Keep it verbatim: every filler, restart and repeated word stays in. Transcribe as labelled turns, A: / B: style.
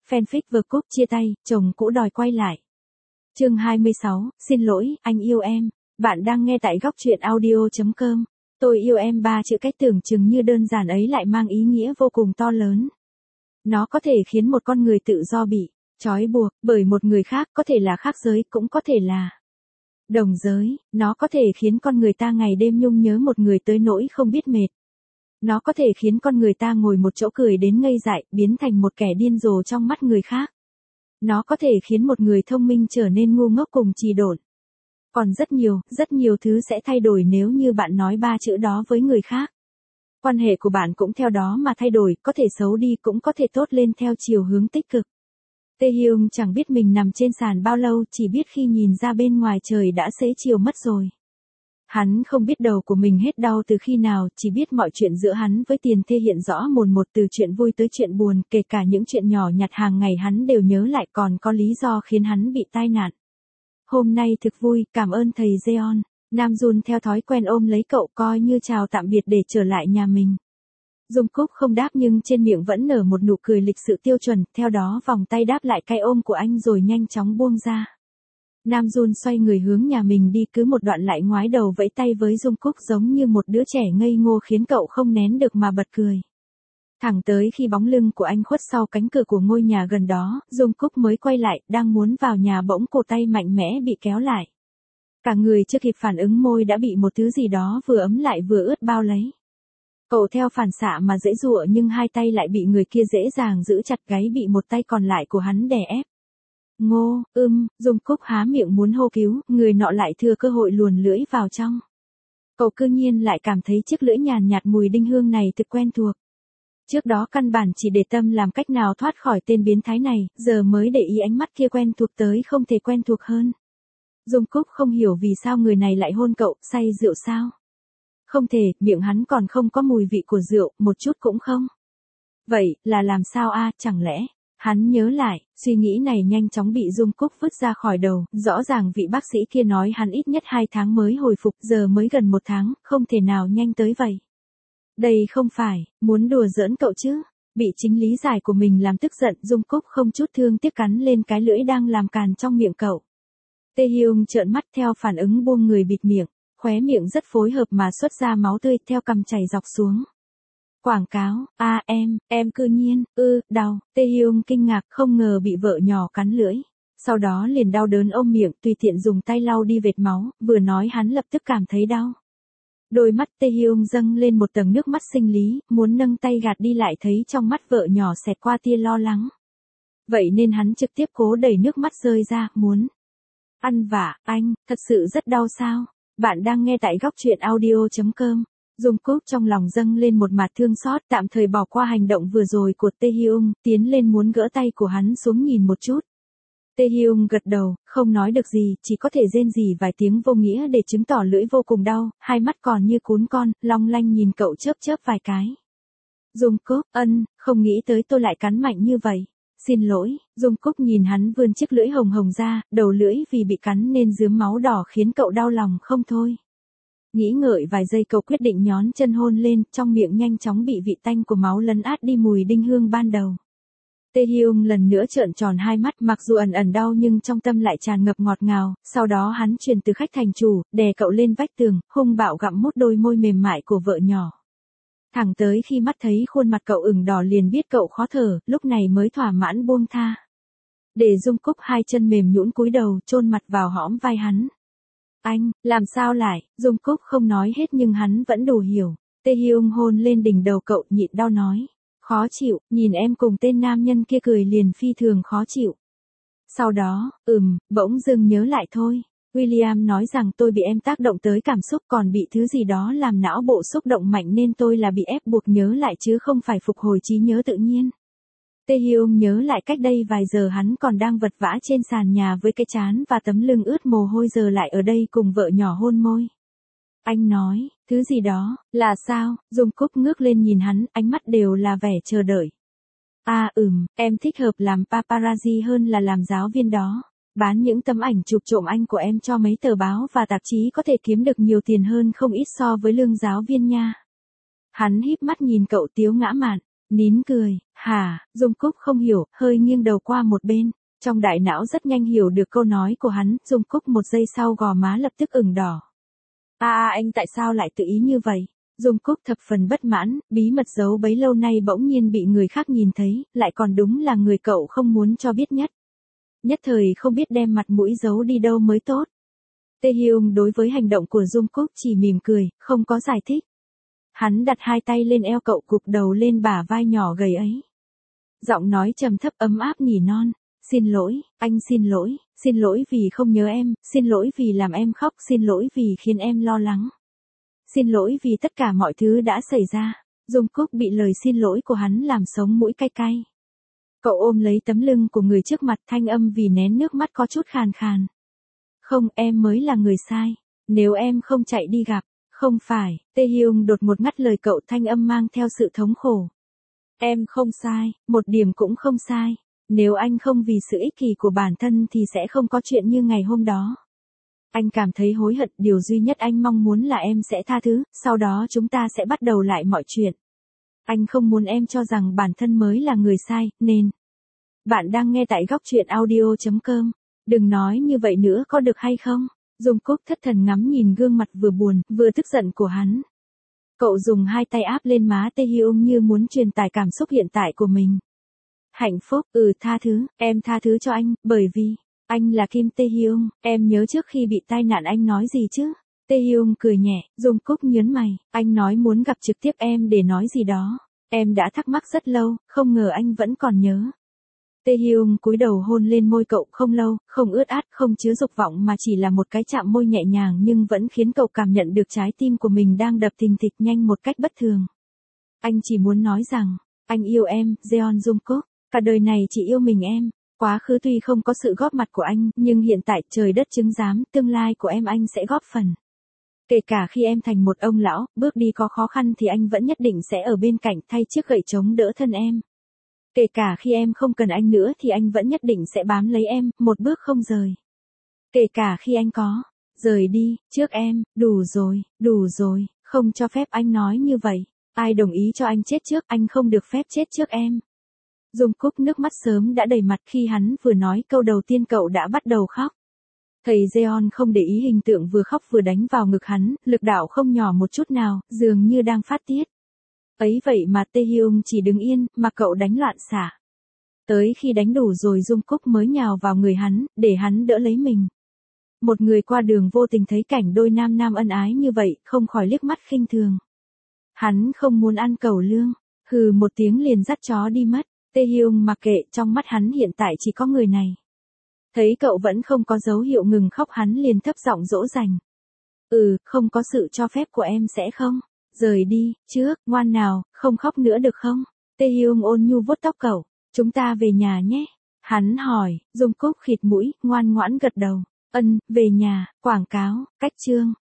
A: fanfic vừa cúp chia tay, chồng cũ đòi quay lại. Chương hai mươi sáu, xin lỗi, anh yêu em. Bạn đang nghe tại góc truyện audio chấm com. Tôi yêu em, ba chữ cách tưởng chừng như đơn giản ấy lại mang ý nghĩa vô cùng to lớn. Nó có thể khiến một con người tự do bị trói buộc bởi một người khác, có thể là khác giới, cũng có thể là đồng giới. Nó có thể khiến con người ta ngày đêm nhung nhớ một người tới nỗi không biết mệt. Nó có thể khiến con người ta ngồi một chỗ cười đến ngây dại, biến thành một kẻ điên rồ trong mắt người khác. Nó có thể khiến một người thông minh trở nên ngu ngốc cùng trì độn. Còn rất nhiều, rất nhiều thứ sẽ thay đổi nếu như bạn nói ba chữ đó với người khác. Quan hệ của bạn cũng theo đó mà thay đổi, có thể xấu đi cũng có thể tốt lên theo chiều hướng tích cực. Taehyung chẳng biết mình nằm trên sàn bao lâu, chỉ biết khi nhìn ra bên ngoài trời đã xế chiều mất rồi. Hắn không biết đầu của mình hết đau từ khi nào, chỉ biết mọi chuyện giữa hắn với Tiền Thê hiện rõ mồn một, từ chuyện vui tới chuyện buồn, kể cả những chuyện nhỏ nhặt hàng ngày hắn đều nhớ lại, còn có lý do khiến hắn bị tai nạn. Hôm nay thực vui, cảm ơn thầy Jeon. Nam Jun theo thói quen ôm lấy cậu, coi như chào tạm biệt để trở lại nhà mình. Jungkook không đáp nhưng trên miệng vẫn nở một nụ cười lịch sự tiêu chuẩn, theo đó vòng tay đáp lại cái ôm của anh rồi nhanh chóng buông ra. Nam Jun xoay người hướng nhà mình đi, cứ một đoạn lại ngoái đầu vẫy tay với Jungkook giống như một đứa trẻ ngây ngô khiến cậu không nén được mà bật cười. Thẳng tới khi bóng lưng của anh khuất sau cánh cửa của ngôi nhà gần đó, Jungkook mới quay lại, đang muốn vào nhà bỗng cổ tay mạnh mẽ bị kéo lại. Cả người chưa kịp phản ứng môi đã bị một thứ gì đó vừa ấm lại vừa ướt bao lấy. Cậu theo phản xạ mà giãy giụa nhưng hai tay lại bị người kia dễ dàng giữ chặt, gáy bị một tay còn lại của hắn đè ép. Ngô, ưm, Jungkook há miệng muốn hô cứu, người nọ lại thừa cơ hội luồn lưỡi vào trong. Cậu cư nhiên lại cảm thấy chiếc lưỡi nhàn nhạt mùi đinh hương này thực quen thuộc. Trước đó căn bản chỉ để tâm làm cách nào thoát khỏi tên biến thái này, giờ mới để ý ánh mắt kia quen thuộc tới không thể quen thuộc hơn. Jungkook không hiểu vì sao người này lại hôn cậu, say rượu sao? Không thể, miệng hắn còn không có mùi vị của rượu, một chút cũng không. Vậy, là làm sao a, chẳng lẽ? Hắn nhớ lại, suy nghĩ này nhanh chóng bị Jungkook vứt ra khỏi đầu, rõ ràng vị bác sĩ kia nói hắn ít nhất hai tháng mới hồi phục, giờ mới gần một tháng, không thể nào nhanh tới vậy. Đây không phải, muốn đùa giỡn cậu chứ? Bị chính lý giải của mình làm tức giận, Jungkook không chút thương tiếc cắn lên cái lưỡi đang làm càn trong miệng cậu. Taehyung trợn mắt theo phản ứng buông người bịt miệng, khóe miệng rất phối hợp mà xuất ra máu tươi theo cằm chảy dọc xuống. Quảng cáo, a à, em, em cư nhiên, ư, đau, Taehyung kinh ngạc không ngờ bị vợ nhỏ cắn lưỡi. Sau đó liền đau đớn ôm miệng, tùy tiện dùng tay lau đi vệt máu, vừa nói hắn lập tức cảm thấy đau. Đôi mắt Taehyung dâng lên một tầng nước mắt sinh lý, muốn nâng tay gạt đi lại thấy trong mắt vợ nhỏ xẹt qua tia lo lắng. Vậy nên hắn trực tiếp cố đẩy nước mắt rơi ra, muốn ăn vạ, anh, thật sự rất đau sao? Bạn đang nghe tại góc truyện audio chấm com. Jungkook trong lòng dâng lên một mạt thương xót, tạm thời bỏ qua hành động vừa rồi của Taehyung, tiến lên muốn gỡ tay của hắn xuống nhìn một chút. Taehyung gật đầu, không nói được gì, chỉ có thể rên rỉ vài tiếng vô nghĩa để chứng tỏ lưỡi vô cùng đau, hai mắt còn như cún con, long lanh nhìn cậu chớp chớp vài cái. Jungkook, ân, không nghĩ tới tôi lại cắn mạnh như vậy. Xin lỗi, Jungkook nhìn hắn vươn chiếc lưỡi hồng hồng ra, đầu lưỡi vì bị cắn nên rướm máu đỏ khiến cậu đau lòng không thôi. Nghĩ ngợi vài giây cậu quyết định nhón chân hôn lên, trong miệng nhanh chóng bị vị tanh của máu lấn át đi mùi đinh hương ban đầu. Taehyung lần nữa trợn tròn hai mắt, mặc dù ẩn ẩn đau nhưng trong tâm lại tràn ngập ngọt ngào, sau đó hắn chuyển từ khách thành chủ, đè cậu lên vách tường, hung bạo gặm mút đôi môi mềm mại của vợ nhỏ. Thẳng tới khi mắt thấy khuôn mặt cậu ửng đỏ liền biết cậu khó thở, lúc này mới thỏa mãn buông tha. Để Jungkook hai chân mềm nhũn cúi đầu, chôn mặt vào hõm vai hắn. Anh, làm sao lại? Jungkook không nói hết nhưng hắn vẫn đủ hiểu. Taehyung hôn lên đỉnh đầu cậu, nhịn đau nói. Khó chịu, nhìn em cùng tên nam nhân kia cười liền phi thường khó chịu. Sau đó, ừm, bỗng dưng nhớ lại thôi. William nói rằng tôi bị em tác động tới cảm xúc, còn bị thứ gì đó làm não bộ xúc động mạnh nên tôi là bị ép buộc nhớ lại chứ không phải phục hồi trí nhớ tự nhiên. Taehyung nhớ lại cách đây vài giờ hắn còn đang vật vã trên sàn nhà với cái trán và tấm lưng ướt mồ hôi, giờ lại ở đây cùng vợ nhỏ hôn môi. Anh nói, thứ gì đó, là sao? Jungkook ngước lên nhìn hắn, ánh mắt đều là vẻ chờ đợi. À ừm, em thích hợp làm paparazzi hơn là làm giáo viên đó. Bán những tấm ảnh chụp trộm anh của em cho mấy tờ báo và tạp chí có thể kiếm được nhiều tiền hơn không ít so với lương giáo viên nha. Hắn híp mắt nhìn cậu tiếu ngã mạn. Nín cười, hả, Dung Cúc không hiểu, hơi nghiêng đầu qua một bên. Trong đại não rất nhanh hiểu được câu nói của hắn, Dung Cúc một giây sau gò má lập tức ửng đỏ. À, à anh tại sao lại tự ý như vậy? Dung Cúc thập phần bất mãn, bí mật giấu bấy lâu nay bỗng nhiên bị người khác nhìn thấy, lại còn đúng là người cậu không muốn cho biết nhất. Nhất thời không biết đem mặt mũi giấu đi đâu mới tốt. Tae Hyung đối với hành động của Dung Cúc chỉ mỉm cười, không có giải thích. Hắn đặt hai tay lên eo cậu, cụp đầu lên bả vai nhỏ gầy ấy. Giọng nói trầm thấp ấm áp nỉ non. Xin lỗi, anh xin lỗi, xin lỗi vì không nhớ em, xin lỗi vì làm em khóc, xin lỗi vì khiến em lo lắng. Xin lỗi vì tất cả mọi thứ đã xảy ra. Dung Cúc bị lời xin lỗi của hắn làm sống mũi cay cay. Cậu ôm lấy tấm lưng của người trước mặt, thanh âm vì nén nước mắt có chút khàn khàn. Không, em mới là người sai. Nếu em không chạy đi gặp, không phải, Tae Hyung đột ngột ngắt lời cậu, thanh âm mang theo sự thống khổ. Em không sai, một điểm cũng không sai. Nếu anh không vì sự ích kỷ của bản thân thì sẽ không có chuyện như ngày hôm đó. Anh cảm thấy hối hận, điều duy nhất anh mong muốn là em sẽ tha thứ, sau đó chúng ta sẽ bắt đầu lại mọi chuyện. Anh không muốn em cho rằng bản thân mới là người sai, nên... Bạn đang nghe tại góc truyện audio chấm com. Đừng nói như vậy nữa có được hay không? Dung Cúc thất thần ngắm nhìn gương mặt vừa buồn, vừa tức giận của hắn. Cậu dùng hai tay áp lên má Tae Hyung như muốn truyền tải cảm xúc hiện tại của mình. Hạnh phúc, ừ tha thứ, em tha thứ cho anh, bởi vì, anh là Kim Tae Hyung, em nhớ trước khi bị tai nạn anh nói gì chứ? Tae Hyung cười nhẹ, Dung Cúc nhớn mày, anh nói muốn gặp trực tiếp em để nói gì đó. Em đã thắc mắc rất lâu, không ngờ anh vẫn còn nhớ. Tae Hyung cúi đầu hôn lên môi cậu, không lâu, không ướt át, không chứa dục vọng mà chỉ là một cái chạm môi nhẹ nhàng nhưng vẫn khiến cậu cảm nhận được trái tim của mình đang đập thình thịch nhanh một cách bất thường. Anh chỉ muốn nói rằng, anh yêu em, Jeon Dung Cúc. Cả đời này chỉ yêu mình em. Quá khứ tuy không có sự góp mặt của anh, nhưng hiện tại trời đất chứng giám, tương lai của em anh sẽ góp phần. Kể cả khi em thành một ông lão, bước đi có khó khăn thì anh vẫn nhất định sẽ ở bên cạnh thay chiếc gậy chống đỡ thân em. Kể cả khi em không cần anh nữa thì anh vẫn nhất định sẽ bám lấy em, một bước không rời. Kể cả khi anh có rời đi, trước em, đủ rồi, đủ rồi, không cho phép anh nói như vậy. Ai đồng ý cho anh chết trước, anh không được phép chết trước em. Dung Cúc nước mắt sớm đã đầy mặt khi hắn vừa nói câu đầu tiên cậu đã bắt đầu khóc. Thầy Jeon không để ý hình tượng vừa khóc vừa đánh vào ngực hắn, lực đạo không nhỏ một chút nào, dường như đang phát tiết. Ấy vậy mà Tae Hyung chỉ đứng yên, mà cậu đánh loạn xả. Tới khi đánh đủ rồi Dung Cúc mới nhào vào người hắn, để hắn đỡ lấy mình. Một người qua đường vô tình thấy cảnh đôi nam nam ân ái như vậy, không khỏi liếc mắt khinh thường. Hắn không muốn ăn cẩu lương, hừ một tiếng liền dắt chó đi mất. Tae Hyung mặc kệ, trong mắt hắn hiện tại chỉ có người này. Thấy cậu vẫn không có dấu hiệu ngừng khóc hắn liền thấp giọng dỗ dành. Ừ, không có sự cho phép của em sẽ không? Rời đi, trước, ngoan nào, không khóc nữa được không? Tae Hyung ôn nhu vuốt tóc cậu, chúng ta về nhà nhé. Hắn hỏi, Dung Cúc khịt mũi, ngoan ngoãn gật đầu. Ân, về nhà, quảng cáo, cách chương.